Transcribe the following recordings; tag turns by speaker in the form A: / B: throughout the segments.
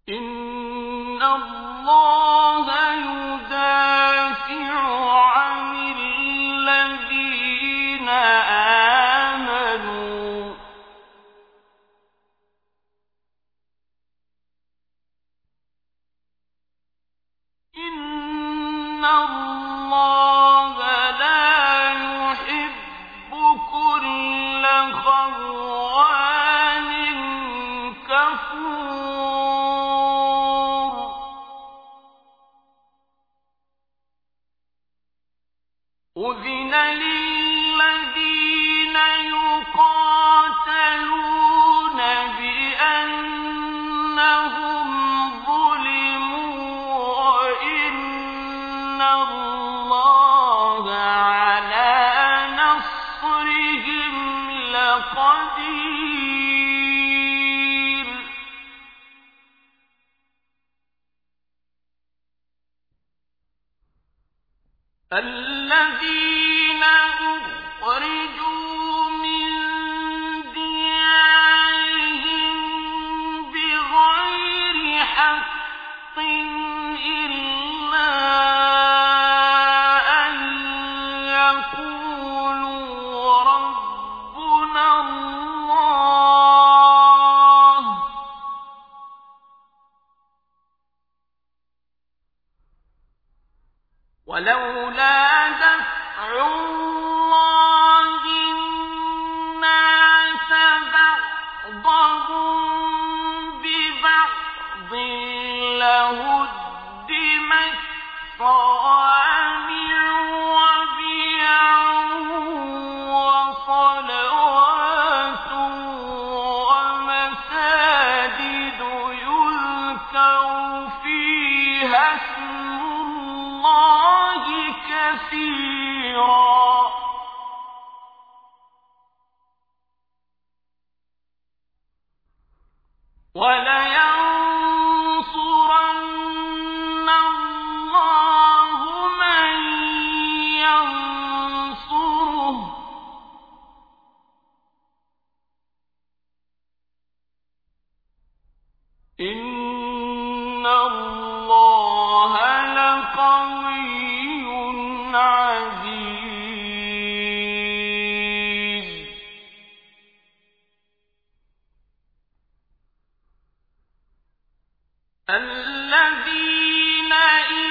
A: إن الله يدافع عن الذين آمنوا إن الله لا يحب كل خوان كفور أذن للذين يقاتلون بأنهم ظلموا وإن الله على نصرهم لقدير الذين أخرجوا من ديارهم بغير حق إلا أن يقولوا ربنا الله ولولا دفع الله الناس بعضهم ببعض لهدمت صوامع وبيع وصلوات ومساجد يذكر فيها اسم الله كثيرا ولينصرن الله من ينصره إن الله لقوي عزيز الذين إن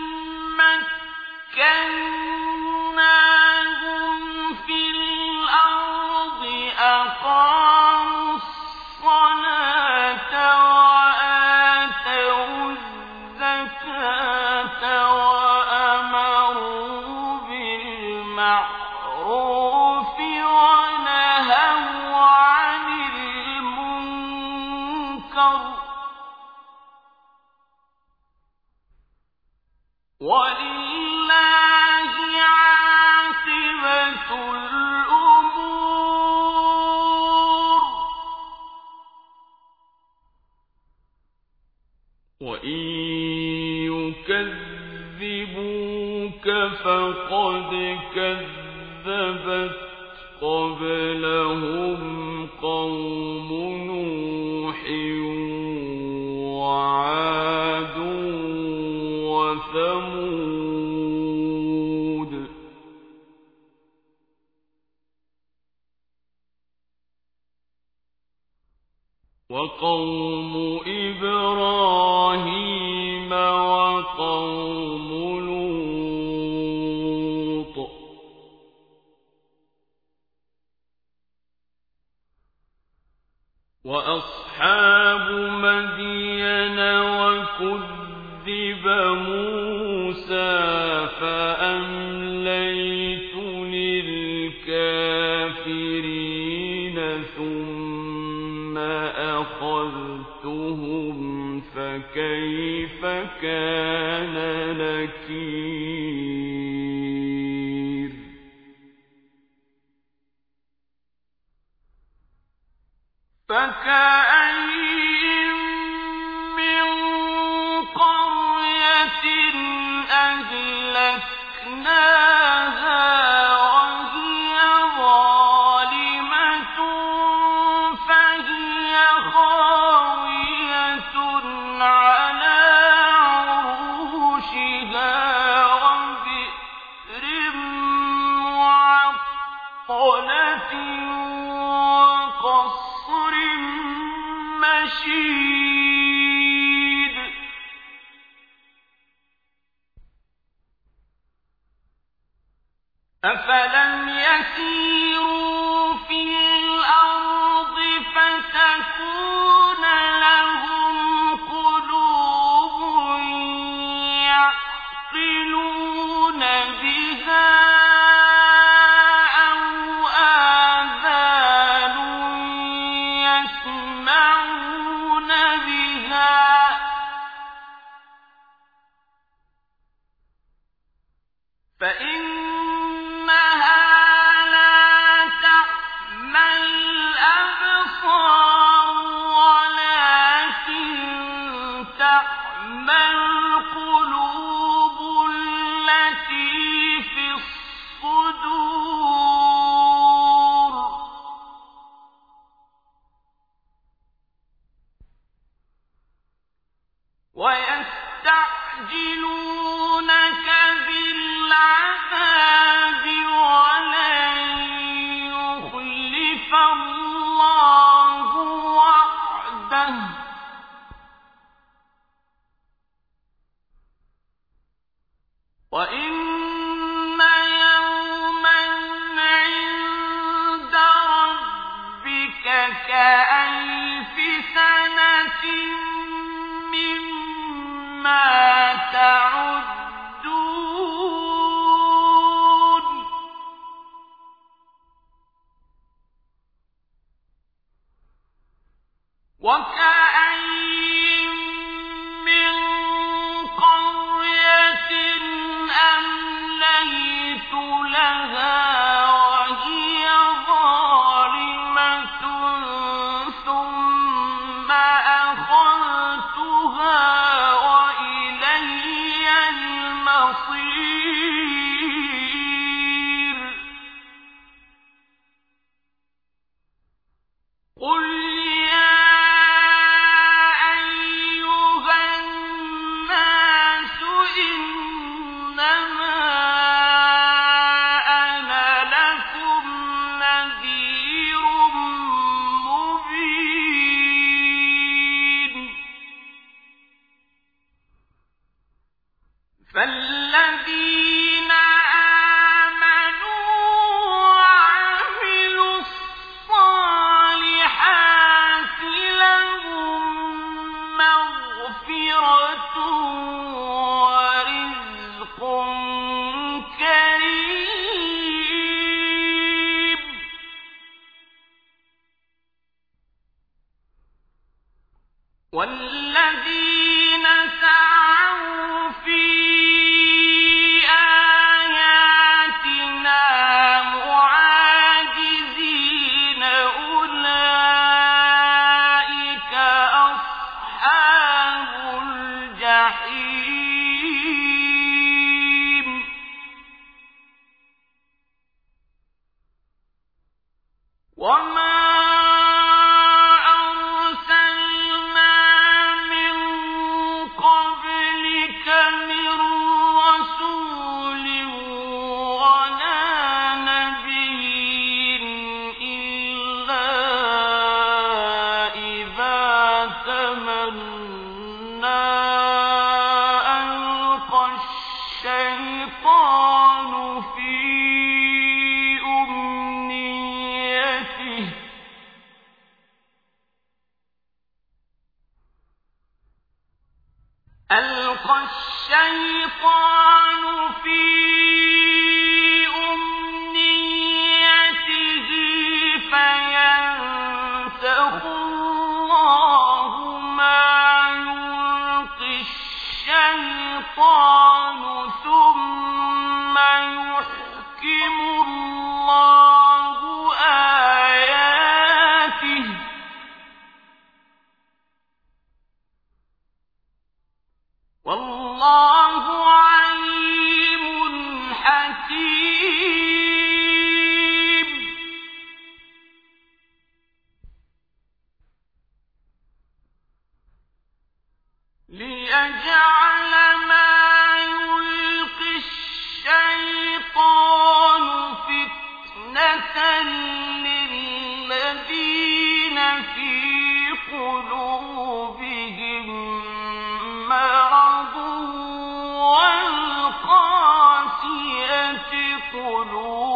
A: مكناهم في الأرض أقاموا الصلاة وآتوا الزكاة وأمروا بالمعروف ونهوا عن المنكر ولله عاقبة الأمور وإن يكذبوك فقد كذبت قبلهم قوم نوح وعاد وثمود وقوم إبراهيم وقوم لوط وأصحاب مدين وكذب موسى فأمليت للكافرين ثم أخذتهم فكيف كان نكير فكأين من قرية أهلكناها وهي ظالمة فهي خاوية أفلم يسيروا في الأرض فتكون لهم قلوب يعقلون بها أو آذان يسمعون بها فإنها لا تعمى الأبصار ولكن تعمى القلوب التي في الصدور ويستعجلونك بالعذاب ولن يخلف الله وعده وإن يوما عند ربك كألف سنة مما تعدون وكأين من قرية أمليت لها وهي ظالمة ثم أخذتها وإلي المصير قل يا أيها الناس إنما أنا لكم نذير مبين فالذين آمنوا وعملوا الصالحات لهم مغفرة ورزق كريم والذين سعوا في آياتنا معاجزين أولئك أصحاب الجحيم وما أرسلنا من قبلك من رسول ولا نبي إلا إذا تمنى ألقى الشيطان في أمنيته فينسخ الله ما يلقي الشيطان ثم يحكم الله آياته والله عليم حكيم ليجعل ما يلقي الشيطان فتنة للذين في قلوبهم مرض والقاسية قلوبهم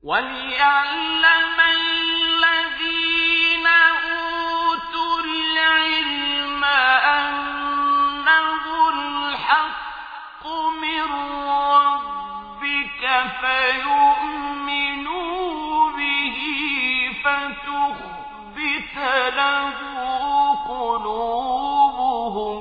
A: وَلِيَعْلَمَ الَّذِينَ أُوتُوا الْعِلْمَ أَنَّهُ الْحَقُّ مِن رَّبِّكَ فَيُؤْمِنُوا بِهِ فَتُخْبِتَ لَهُ قُلُوبُهُمْ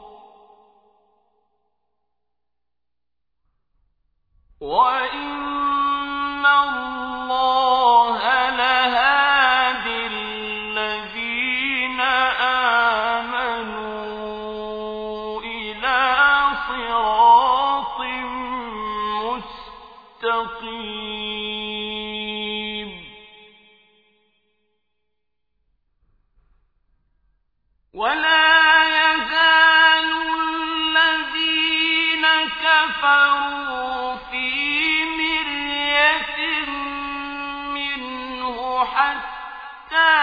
A: وَإِنَّ اللَّهَ لَهَادِ الَّذِينَ آمَنُوا إِلَىٰ صِرَاطٍ مُّسْتَقِيمٍ وَلَا يَزَالُ الَّذِينَ كَفَرُوا فِي مِرْيَةٍ مِّنْهُ حَتَّىٰ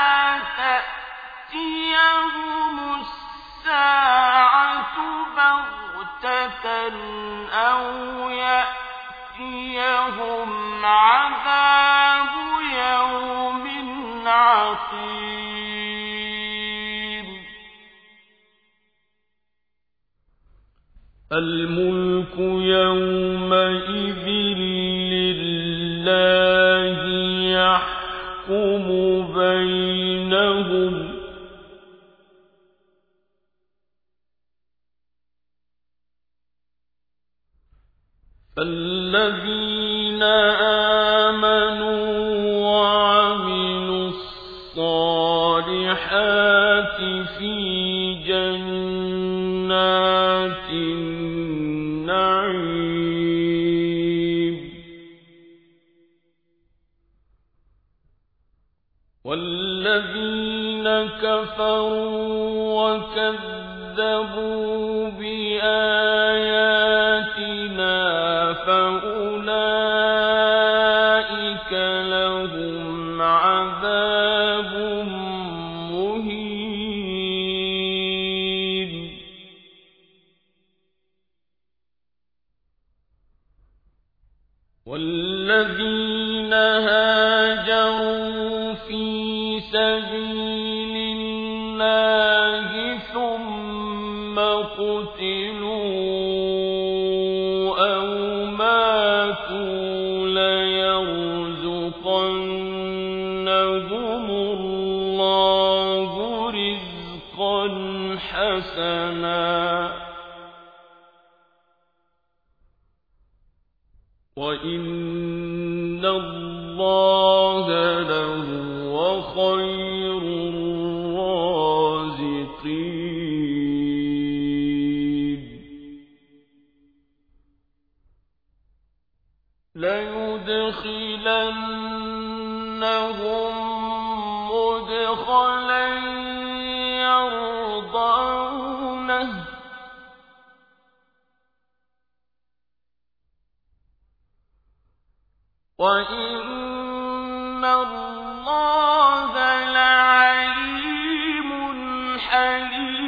A: تَأْتِيَهُمُ السَّاعَةُ بَغْتَةً أَوْ يَأْتِيَهُمْ عَذَابُ يَوْمٍ عَقِيمٍ الْمُلْكُ يَوْمَئِذٍ لِّلَّهِ يَحْكُمُ بَيْنَهُمْ ۚ فَالَّذِينَ آمَنُوا وَعَمِلُوا الصَّالِحَاتِ فِي جَنَّاتِ النَّعِيمِ وَالَّذِينَ كَفَرُوا وَكَذَّبُوا بِآيَاتِنَا فَأُولَٰئِكَ لَهُمْ عَذَابٌ مُّهِينٌ وَالَّذِينَ هَاجَرُوا فِي سَبِيلِ اللَّهِ ثُمَّ قُتِلُوا أَوْ مَاتُوا لَيَرْزُقَنَّهُمُ اللَّهُ رِزْقًا حَسَنًا وَإِنَّ اللَّهَ لَهُوَ خَيْرُ الرَّازِقِينَ لَيُدْخِلَنَّهُم مُّدْخَلًا يَرْضَوْنَهُ وَإِنَّ اللَّهَ لَعَلِيمٌ حَلِيمٌ